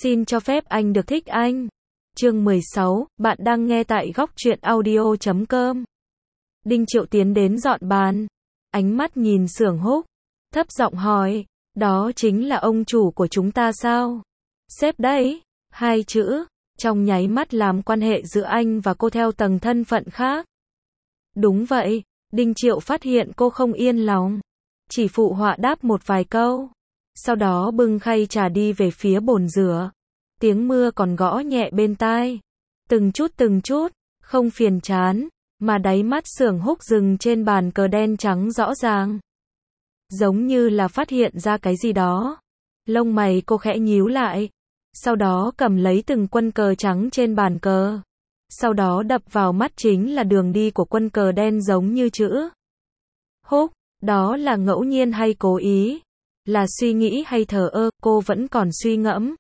Xin cho phép anh được thích anh. Chương 16, bạn đang nghe tại góc truyện audio.com. Đinh Triệu tiến đến dọn bàn. Ánh mắt nhìn Xưởng Húc. Thấp giọng hỏi, đó chính là ông chủ của chúng ta sao? Sếp đấy. Hai chữ, trong nháy mắt làm quan hệ giữa anh và cô theo tầng thân phận khác. Đúng vậy, Đinh Triệu phát hiện cô không yên lòng. Chỉ phụ họa đáp một vài câu. Sau đó bưng khay trà đi về phía bồn rửa. Tiếng mưa còn gõ nhẹ bên tai. Từng chút, không phiền chán, mà đáy mắt Xưởng Húc dừng trên bàn cờ đen trắng rõ ràng. Giống như là phát hiện ra cái gì đó. Lông mày cô khẽ nhíu lại. Sau đó cầm lấy từng quân cờ trắng trên bàn cờ. Sau đó đập vào mắt chính là đường đi của quân cờ đen giống như chữ. Húc, đó là ngẫu nhiên hay cố ý? Là suy nghĩ hay thờ ơ? Cô vẫn còn suy ngẫm.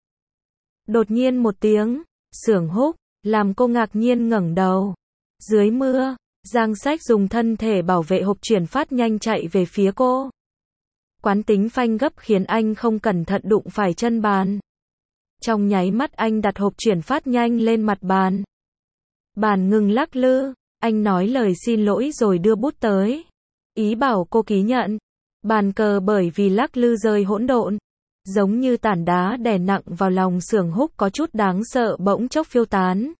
Đột nhiên một tiếng, Xưởng Húc, làm cô ngạc nhiên ngẩng đầu. Dưới mưa, Giang Sách dùng thân thể bảo vệ hộp chuyển phát nhanh chạy về phía cô. Quán tính phanh gấp khiến anh không cẩn thận đụng phải chân bàn. Trong nháy mắt anh đặt hộp chuyển phát nhanh lên mặt bàn. Bàn ngừng lắc lư, anh nói lời xin lỗi rồi đưa bút tới. Ý bảo cô ký nhận. Bàn cờ bởi vì lắc lư rơi hỗn độn. Giống như tảng đá đè nặng vào lòng Xưởng Húc có chút đáng sợ bỗng chốc phiêu tán.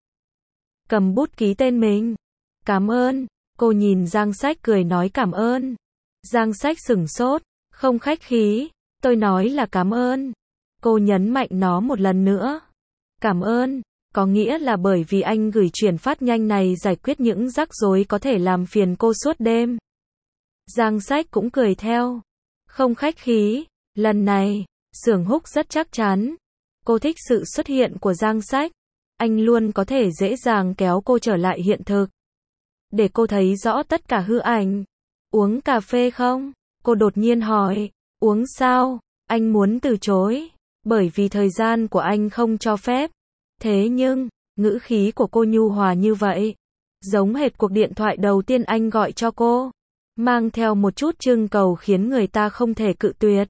Cầm bút ký tên mình. Cảm ơn. Cô nhìn Giang Sách cười nói cảm ơn. Giang Sách sửng sốt. Không khách khí. Tôi nói là cảm ơn. Cô nhấn mạnh nó một lần nữa. Cảm ơn. Có nghĩa là bởi vì anh gửi chuyển phát nhanh này giải quyết những rắc rối có thể làm phiền cô suốt đêm. Giang Sách cũng cười theo. Không khách khí. Lần này, Xưởng Húc rất chắc chắn. Cô thích sự xuất hiện của Giang Sách. Anh luôn có thể dễ dàng kéo cô trở lại hiện thực. Để cô thấy rõ tất cả hư ảnh. Uống cà phê không? Cô đột nhiên hỏi. Uống sao? Anh muốn từ chối. Bởi vì thời gian của anh không cho phép. Thế nhưng, ngữ khí của cô nhu hòa như vậy. Giống hệt cuộc điện thoại đầu tiên anh gọi cho cô. Mang theo một chút trưng cầu khiến người ta không thể cự tuyệt.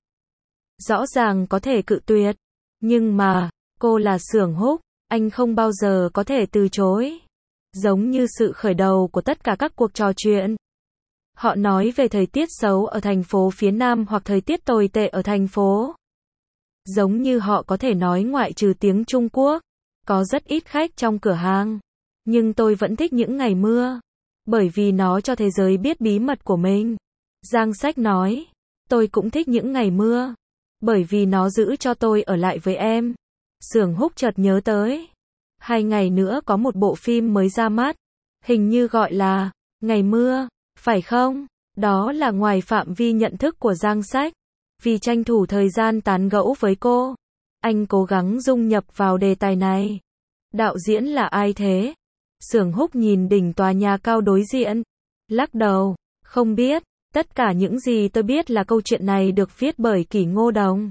Rõ ràng có thể cự tuyệt. Nhưng mà, cô là Xưởng Húc. Anh không bao giờ có thể từ chối. Giống như sự khởi đầu của tất cả các cuộc trò chuyện. Họ nói về thời tiết xấu ở thành phố phía Nam hoặc thời tiết tồi tệ ở thành phố. Giống như họ có thể nói ngoại trừ tiếng Trung Quốc. Có rất ít khách trong cửa hàng. Nhưng tôi vẫn thích những ngày mưa. Bởi vì nó cho thế giới biết bí mật của mình. Giang Sách nói. Tôi cũng thích những ngày mưa. Bởi vì nó giữ cho tôi ở lại với em. Xưởng Húc chợt nhớ tới. 2 ngày nữa có một bộ phim mới ra mắt. Hình như gọi là Ngày Mưa. Phải không? Đó là ngoài phạm vi nhận thức của Giang Sách. Vì tranh thủ thời gian tán gẫu với cô. Anh cố gắng dung nhập vào đề tài này. Đạo diễn là ai thế? Xưởng Húc nhìn đỉnh tòa nhà cao đối diện. Lắc đầu. Không biết. Tất cả những gì tôi biết là câu chuyện này được viết bởi Kỷ Ngô Đồng.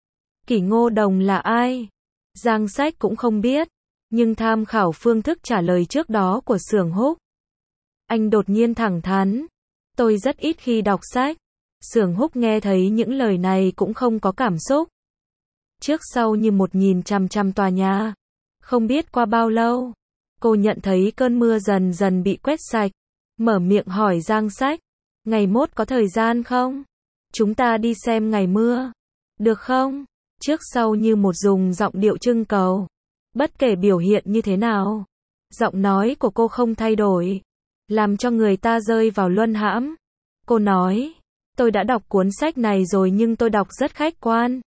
Kỷ Ngô Đồng là ai? Giang Sách cũng không biết. Nhưng tham khảo phương thức trả lời trước đó của Xưởng Húc. Anh đột nhiên thẳng thắn. Tôi rất ít khi đọc sách. Xưởng Húc nghe thấy những lời này cũng không có cảm xúc. Trước sau như một nhìn chằm chằm tòa nhà. Không biết qua bao lâu, cô nhận thấy cơn mưa dần dần bị quét sạch. Mở miệng hỏi Giang Sách. Ngày mốt có thời gian không? Chúng ta đi xem ngày mưa. Được không? Trước sau như một dùng giọng điệu trưng cầu. Bất kể biểu hiện như thế nào. Giọng nói của cô không thay đổi. Làm cho người ta rơi vào luân hãm. Cô nói. Tôi đã đọc cuốn sách này rồi nhưng tôi đọc rất khách quan.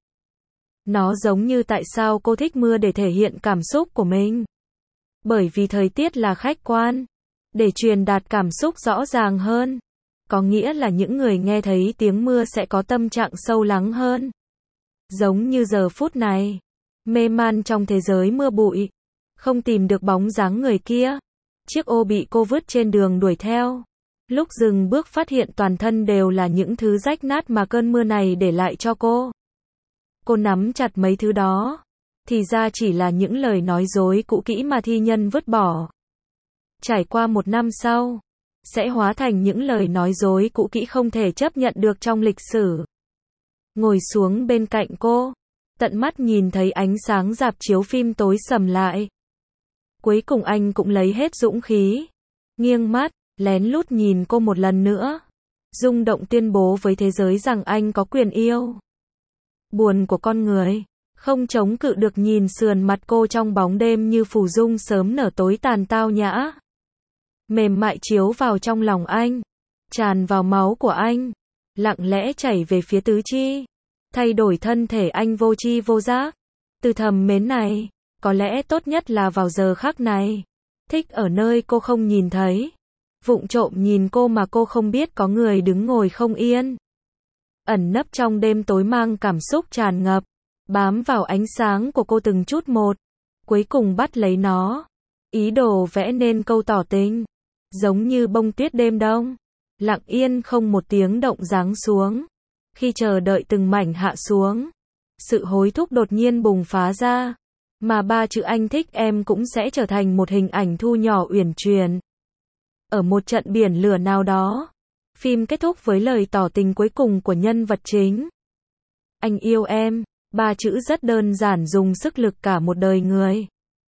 Nó giống như tại sao cô thích mưa để thể hiện cảm xúc của mình. Bởi vì thời tiết là khách quan. Để truyền đạt cảm xúc rõ ràng hơn. Có nghĩa là những người nghe thấy tiếng mưa sẽ có tâm trạng sâu lắng hơn. Giống như giờ phút này. Mê man trong thế giới mưa bụi. Không tìm được bóng dáng người kia. Chiếc ô bị cô vứt trên đường đuổi theo. Lúc dừng bước phát hiện toàn thân đều là những thứ rách nát mà cơn mưa này để lại cho cô. Cô nắm chặt mấy thứ đó. Thì ra chỉ là những lời nói dối cũ kỹ mà thi nhân vứt bỏ. Trải qua 1 năm sau. Sẽ hóa thành những lời nói dối cũ kỹ không thể chấp nhận được trong lịch sử. Ngồi xuống bên cạnh cô. tận mắt nhìn thấy ánh sáng rạp chiếu phim tối sầm lại. Cuối cùng anh cũng lấy hết dũng khí, nghiêng mắt, lén lút nhìn cô một lần nữa, rung động tuyên bố với thế giới rằng anh có quyền yêu. Buồn của con người, không chống cự được nhìn sườn mặt cô trong bóng đêm như phù dung sớm nở tối tàn tao nhã. Mềm mại chiếu vào trong lòng anh, tràn vào máu của anh, lặng lẽ chảy về phía tứ chi, thay đổi thân thể anh vô tri vô giác. Từ thầm mến này, có lẽ tốt nhất là vào giờ khắc này, thích ở nơi cô không nhìn thấy, vụng trộm nhìn cô mà cô không biết có người đứng ngồi không yên. Ẩn nấp trong đêm tối mang cảm xúc tràn ngập, bám vào ánh sáng của cô từng chút một, cuối cùng bắt lấy nó, ý đồ vẽ nên câu tỏ tình, giống như bông tuyết đêm đông, lặng yên không một tiếng động giáng xuống. Khi chờ đợi từng mảnh hạ xuống, sự hối thúc đột nhiên bùng phá ra, mà ba chữ anh thích em cũng sẽ trở thành một hình ảnh thu nhỏ uyển chuyển. Ở một trận biển lửa nào đó, phim kết thúc với lời tỏ tình cuối cùng của nhân vật chính. Anh yêu em, ba chữ rất đơn giản dùng sức lực cả một đời người.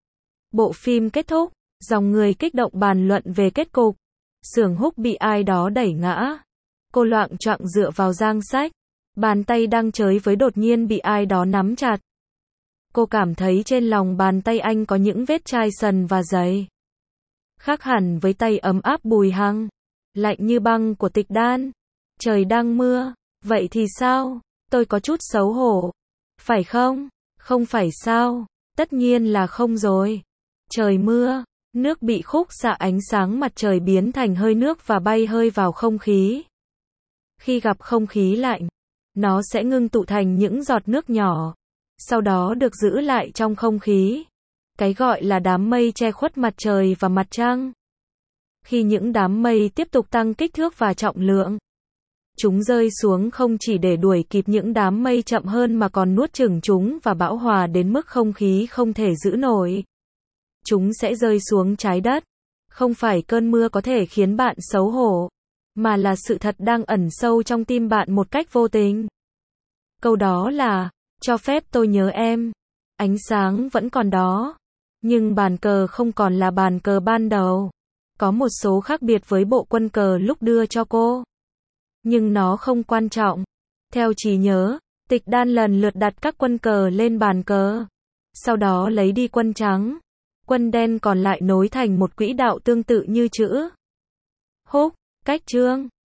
Bộ phim kết thúc, dòng người kích động bàn luận về kết cục. Sưởng húc bị ai đó đẩy ngã. Cô loạng choạng dựa vào giang sách, bàn tay đang chới với đột nhiên bị ai đó nắm chặt. Cô cảm thấy trên lòng bàn tay anh có những vết chai sần và dày. Khác hẳn với tay ấm áp Bùi Hằng, lạnh như băng của Tịch Đan. Trời đang mưa, vậy thì sao? Tôi có chút xấu hổ. Phải không? Không phải sao? Tất nhiên là không rồi. Trời mưa, nước bị khúc xạ ánh sáng mặt trời biến thành hơi nước và bay hơi vào không khí. Khi gặp không khí lạnh, nó sẽ ngưng tụ thành những giọt nước nhỏ, sau đó được giữ lại trong không khí. Cái gọi là đám mây che khuất mặt trời và mặt trăng. Khi những đám mây tiếp tục tăng kích thước và trọng lượng, chúng rơi xuống không chỉ để đuổi kịp những đám mây chậm hơn mà còn nuốt chửng chúng và bão hòa đến mức không khí không thể giữ nổi. Chúng sẽ rơi xuống trái đất. Không phải cơn mưa có thể khiến bạn xấu hổ, mà là sự thật đang ẩn sâu trong tim bạn một cách vô tình. Câu đó là, cho phép tôi nhớ em. Ánh sáng vẫn còn đó, nhưng bàn cờ không còn là bàn cờ ban đầu. Có một số khác biệt với bộ quân cờ lúc đưa cho cô, nhưng nó không quan trọng. Theo trí nhớ, Tịch Đan lần lượt đặt các quân cờ lên bàn cờ, sau đó lấy đi quân trắng. Quân đen còn lại nối thành một quỹ đạo tương tự như chữ Húc. Cách chương